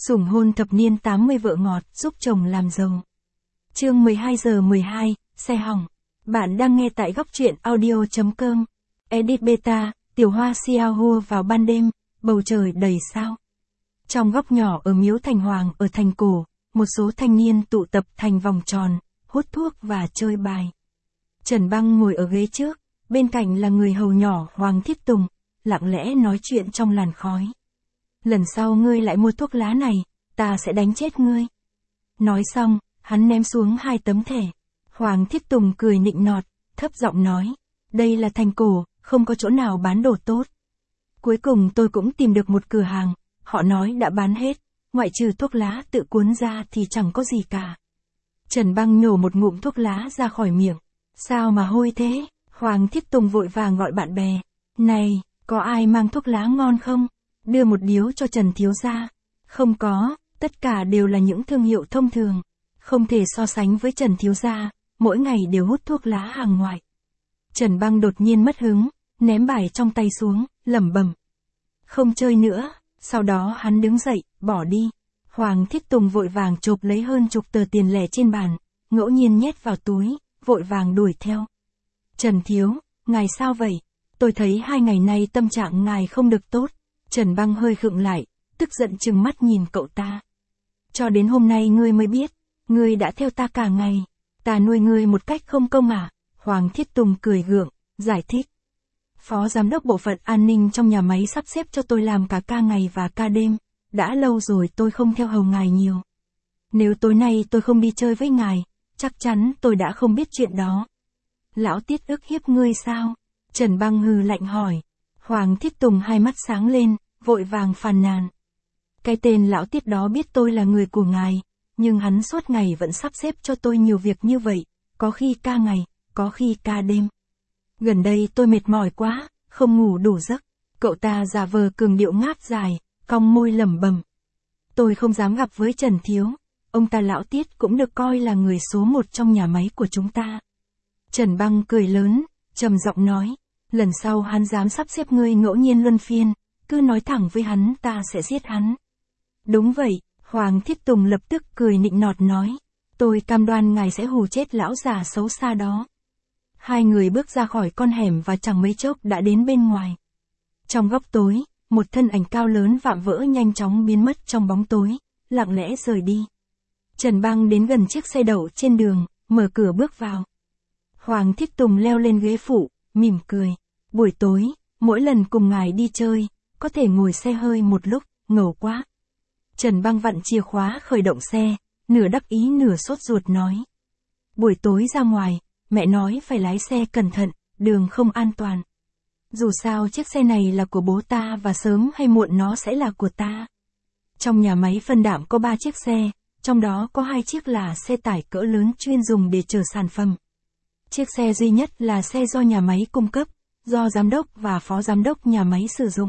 Sủng hôn thập niên 80 vợ ngọt giúp chồng làm giàu. Chương 12:12, xe hỏng. Bạn đang nghe tại góc truyện audio.com. Edit beta, tiểu hoa Xiaohua vào ban đêm, bầu trời đầy sao. Trong góc nhỏ ở miếu Thành Hoàng ở thành cổ, một số thanh niên tụ tập thành vòng tròn, hút thuốc và chơi bài. Trần Băng ngồi ở ghế trước, bên cạnh là người hầu nhỏ Hoàng Thiết Tùng, lặng lẽ nói chuyện trong làn khói. Lần sau ngươi lại mua thuốc lá này, ta sẽ đánh chết ngươi. Nói xong, hắn ném xuống 2 tấm thẻ. Hoàng Thiết Tùng cười nịnh nọt, thấp giọng nói, đây là thành cổ, không có chỗ nào bán đồ tốt. Cuối cùng tôi cũng tìm được một cửa hàng, họ nói đã bán hết, ngoại trừ thuốc lá tự cuốn ra thì chẳng có gì cả. Trần Băng nhổ một ngụm thuốc lá ra khỏi miệng. Sao mà hôi thế? Hoàng Thiết Tùng vội vàng gọi bạn bè. Này, có ai mang thuốc lá ngon không? Đưa một điếu cho Trần thiếu gia. Không có, tất cả đều là những thương hiệu thông thường. Không thể so sánh với Trần thiếu gia, mỗi ngày đều hút thuốc lá hàng ngoại. Trần Băng đột nhiên mất hứng, ném bài trong tay xuống, lẩm bẩm. Không chơi nữa, sau đó hắn đứng dậy, bỏ đi. Hoàng Thiết Tùng vội vàng chộp lấy hơn chục tờ tiền lẻ trên bàn, ngẫu nhiên nhét vào túi, vội vàng đuổi theo. Trần thiếu, ngài sao vậy? Tôi thấy 2 ngày nay tâm trạng ngài không được tốt. Trần Băng hơi khựng lại, tức giận trừng mắt nhìn cậu ta. Cho đến hôm nay ngươi mới biết, ngươi đã theo ta cả ngày. Ta nuôi ngươi một cách không công à? Hoàng Thiết Tùng cười gượng, giải thích. Phó giám đốc bộ phận an ninh trong nhà máy sắp xếp cho tôi làm cả ca ngày và ca đêm. Đã lâu rồi tôi không theo hầu ngài nhiều. Nếu tối nay tôi không đi chơi với ngài, chắc chắn tôi đã không biết chuyện đó. Lão Tiết ức hiếp ngươi sao? Trần Băng hừ lạnh hỏi. Hoàng Thiết Tùng hai mắt sáng lên, vội vàng phàn nàn. Cái tên lão Tiết đó biết tôi là người của ngài, nhưng hắn suốt ngày vẫn sắp xếp cho tôi nhiều việc như vậy, có khi ca ngày, có khi ca đêm. Gần đây tôi mệt mỏi quá, không ngủ đủ giấc. Cậu ta giả vờ cường điệu ngáp dài, cong môi lẩm bẩm. Tôi không dám gặp với Trần thiếu, ông ta lão Tiết cũng được coi là người số 1 trong nhà máy của chúng ta. Trần Băng cười lớn, trầm giọng nói, lần sau hắn dám sắp xếp ngươi ngẫu nhiên luân phiên, cứ nói thẳng với hắn ta sẽ giết hắn. Đúng vậy, Hoàng Thiết Tùng lập tức cười nịnh nọt nói, tôi cam đoan ngài sẽ hù chết lão già xấu xa đó. Hai người bước ra khỏi con hẻm và chẳng mấy chốc đã đến bên ngoài. Trong góc tối, một thân ảnh cao lớn vạm vỡ nhanh chóng biến mất trong bóng tối, lặng lẽ rời đi. Trần Băng đến gần chiếc xe đậu trên đường, mở cửa bước vào. Hoàng Thiết Tùng leo lên ghế phụ, mỉm cười. Buổi tối, mỗi lần cùng ngài đi chơi, có thể ngồi xe hơi một lúc, ngầu quá. Trần Băng vặn chìa khóa khởi động xe, nửa đắc ý nửa sốt ruột nói. Buổi tối ra ngoài, mẹ nói phải lái xe cẩn thận, đường không an toàn. Dù sao chiếc xe này là của bố ta và sớm hay muộn nó sẽ là của ta. Trong nhà máy phân đạm có 3 chiếc xe, trong đó có 2 chiếc là xe tải cỡ lớn chuyên dùng để chở sản phẩm. Chiếc xe duy nhất là xe do nhà máy cung cấp, do giám đốc và phó giám đốc nhà máy sử dụng.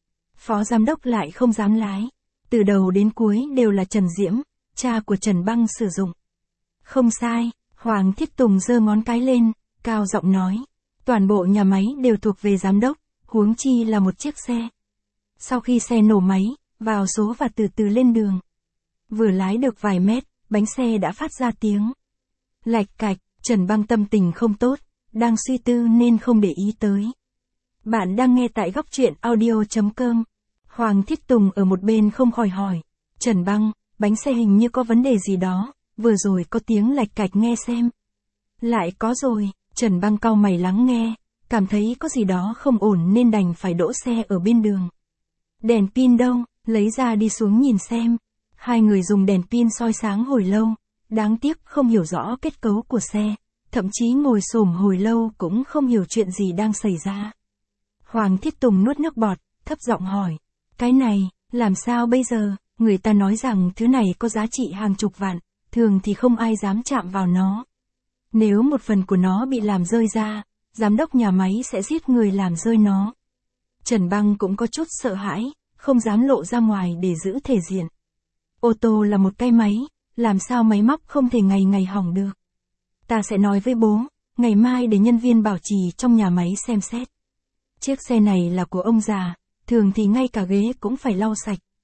Phó giám đốc lại không dám lái. Từ đầu đến cuối đều là Trần Diễm, cha của Trần Băng sử dụng. Không sai, Hoàng Thiết Tùng giơ ngón cái lên, cao giọng nói. Toàn bộ nhà máy đều thuộc về giám đốc, huống chi là một chiếc xe. Sau khi xe nổ máy, vào số và từ từ lên đường. Vừa lái được vài mét, bánh xe đã phát ra tiếng. Lạch cạch, Trần Băng tâm tình không tốt, đang suy tư nên không để ý tới. Bạn đang nghe tại góc truyện audio.com. Hoàng Thiết Tùng ở một bên không khỏi hỏi. Trần Băng, bánh xe hình như có vấn đề gì đó, vừa rồi có tiếng lạch cạch nghe xem. Lại có rồi, Trần Băng cau mày lắng nghe, cảm thấy có gì đó không ổn nên đành phải đỗ xe ở bên đường. Đèn pin đâu, lấy ra đi xuống nhìn xem. Hai người dùng đèn pin soi sáng hồi lâu, đáng tiếc không hiểu rõ kết cấu của xe, thậm chí ngồi xổm hồi lâu cũng không hiểu chuyện gì đang xảy ra. Hoàng Thiết Tùng nuốt nước bọt, thấp giọng hỏi, cái này, làm sao bây giờ? Người ta nói rằng thứ này có giá trị hàng chục vạn, thường thì không ai dám chạm vào nó. Nếu một phần của nó bị làm rơi ra, giám đốc nhà máy sẽ giết người làm rơi nó. Trần Băng cũng có chút sợ hãi, không dám lộ ra ngoài để giữ thể diện. Ô tô là một cái máy, làm sao máy móc không thể ngày ngày hỏng được. Ta sẽ nói với bố, ngày mai để nhân viên bảo trì trong nhà máy xem xét. Chiếc xe này là của ông già, thường thì ngay cả ghế cũng phải lau sạch,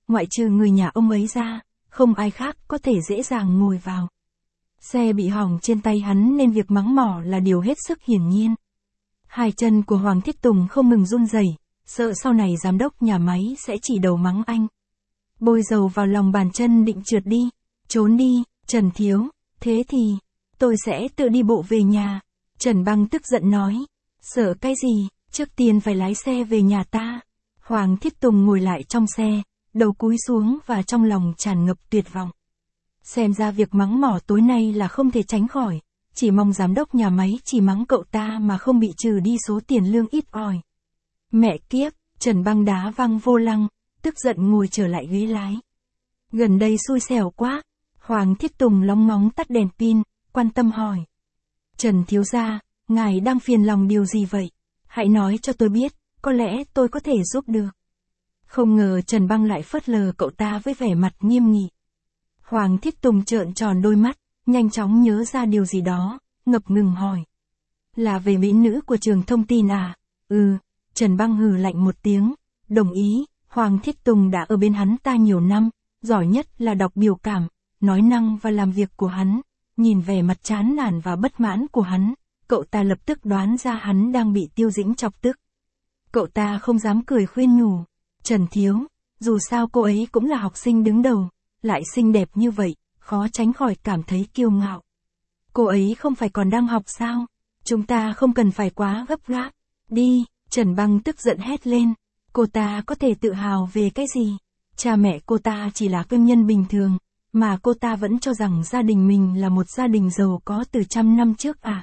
ngoại trừ người nhà ông ấy ra, không ai khác có thể dễ dàng ngồi vào. Xe bị hỏng trên tay hắn nên việc mắng mỏ là điều hết sức hiển nhiên. Hai chân của Hoàng Thiết Tùng không ngừng run rẩy, sợ sau này giám đốc nhà máy sẽ chỉ đầu mắng anh. Bôi dầu vào lòng bàn chân định trượt đi, trốn đi, Trần thiếu, thế thì, tôi sẽ tự đi bộ về nhà. Trần Băng tức giận nói, sợ cái gì, trước tiên phải lái xe về nhà ta. Hoàng Thiết Tùng ngồi lại trong xe, đầu cúi xuống và trong lòng tràn ngập tuyệt vọng. Xem ra việc mắng mỏ tối nay là không thể tránh khỏi, chỉ mong giám đốc nhà máy chỉ mắng cậu ta mà không bị trừ đi số tiền lương ít ỏi. Mẹ kiếp, Trần Băng đá văng vô lăng, tức giận ngồi trở lại ghế lái. Gần đây xui xẻo quá. Hoàng Thiết Tùng lóng ngóng tắt đèn pin, quan tâm hỏi. Trần thiếu gia, ngài đang phiền lòng điều gì vậy? Hãy nói cho tôi biết, có lẽ tôi có thể giúp được. Không ngờ Trần Băng lại phớt lờ cậu ta với vẻ mặt nghiêm nghị. Hoàng Thiết Tùng trợn tròn đôi mắt, nhanh chóng nhớ ra điều gì đó, ngập ngừng hỏi. Là về mỹ nữ của trường thông tin à? Trần Băng hừ lạnh một tiếng, đồng ý. Hoàng Thiết Tùng đã ở bên hắn ta nhiều năm, giỏi nhất là đọc biểu cảm, nói năng và làm việc của hắn. Nhìn vẻ mặt chán nản và bất mãn của hắn, cậu ta lập tức đoán ra hắn đang bị Tiêu Dĩnh chọc tức. Cậu ta không dám cười khuyên nhủ. Trần thiếu, dù sao cô ấy cũng là học sinh đứng đầu, lại xinh đẹp như vậy, khó tránh khỏi cảm thấy kiêu ngạo. Cô ấy không phải còn đang học sao? Chúng ta không cần phải quá gấp gáp. Đi, Trần Băng tức giận hét lên. Cô ta có thể tự hào về cái gì? Cha mẹ cô ta chỉ là công nhân bình thường, mà cô ta vẫn cho rằng gia đình mình là một gia đình giàu có từ 100 năm trước à?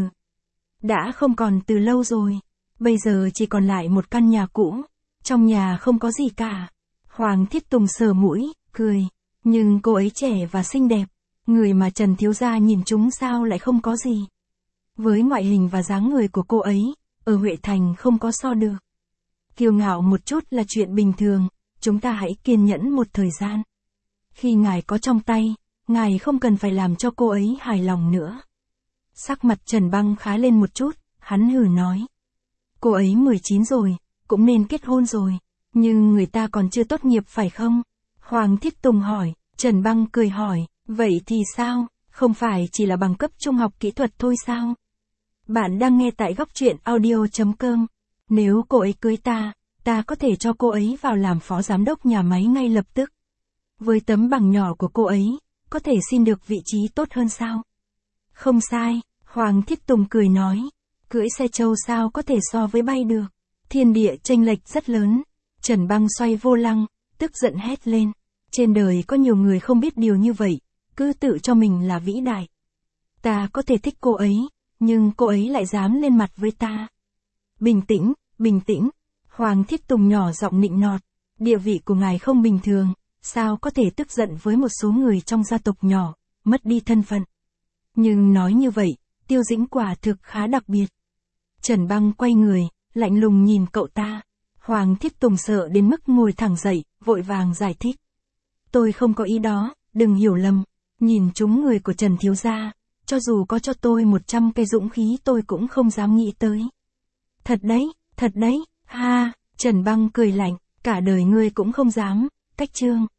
Đã không còn từ lâu rồi. Bây giờ chỉ còn lại một căn nhà cũ. Trong nhà không có gì cả. Hoàng Thiết Tùng sờ mũi, cười. Nhưng cô ấy trẻ và xinh đẹp. Người mà Trần thiếu gia nhìn chúng sao lại không có gì. Với ngoại hình và dáng người của cô ấy, ở Huệ Thành không có so được. Kiêu ngạo một chút là chuyện bình thường, chúng ta hãy kiên nhẫn một thời gian. Khi ngài có trong tay, ngài không cần phải làm cho cô ấy hài lòng nữa. Sắc mặt Trần Băng khá lên một chút, hắn hừ nói. Cô ấy 19 rồi, cũng nên kết hôn rồi, nhưng người ta còn chưa tốt nghiệp phải không? Hoàng Thiết Tùng hỏi, Trần Băng cười hỏi, vậy thì sao, không phải chỉ là bằng cấp trung học kỹ thuật thôi sao? Bạn đang nghe tại góc truyện audio.com. Nếu cô ấy cưới ta có thể cho cô ấy vào làm phó giám đốc nhà máy ngay lập tức. Với tấm bằng nhỏ của cô ấy, có thể xin được vị trí tốt hơn sao? Không sai, Hoàng Thiết Tùng cười nói. Cưỡi xe trâu sao có thể so với bay được. Thiên địa chênh lệch rất lớn. Trần Băng xoay vô lăng, tức giận hét lên. Trên đời có nhiều người không biết điều như vậy, cứ tự cho mình là vĩ đại. Ta có thể thích cô ấy, nhưng cô ấy lại dám lên mặt với ta. Bình tĩnh, bình tĩnh. Hoàng Thiết Tùng nhỏ giọng nịnh nọt. Địa vị của ngài không bình thường, sao có thể tức giận với một số người trong gia tộc nhỏ, mất đi thân phận. Nhưng nói như vậy, Tiêu Dĩnh quả thực khá đặc biệt. Trần Băng quay người, lạnh lùng nhìn cậu ta. Hoàng Thiết Tùng sợ đến mức ngồi thẳng dậy, vội vàng giải thích. Tôi không có ý đó, đừng hiểu lầm. Nhìn chúng người của Trần thiếu gia, cho dù có cho tôi 100 cây dũng khí tôi cũng không dám nghĩ tới. Thật đấy, ha, Trần Băng cười lạnh, cả đời ngươi cũng không dám, cách trương.